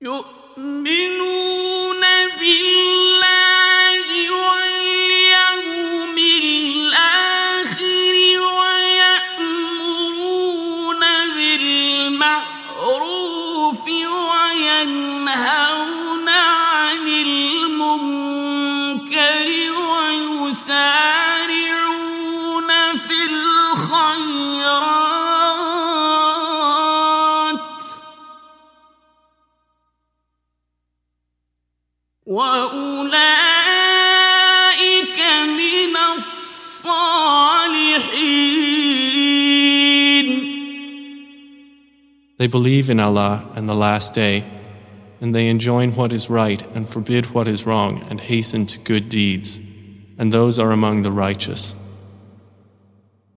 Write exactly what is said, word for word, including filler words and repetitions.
يؤمنون بالله واليوم الآخر ويأمرون بالمعروف وينهون عن المنكر ويسارعون في الخيرات وأولئك من الصالحين. They believe in Allah and the Last Day, and they enjoin what is right and forbid what is wrong and hasten to good deeds, and those are among the righteous.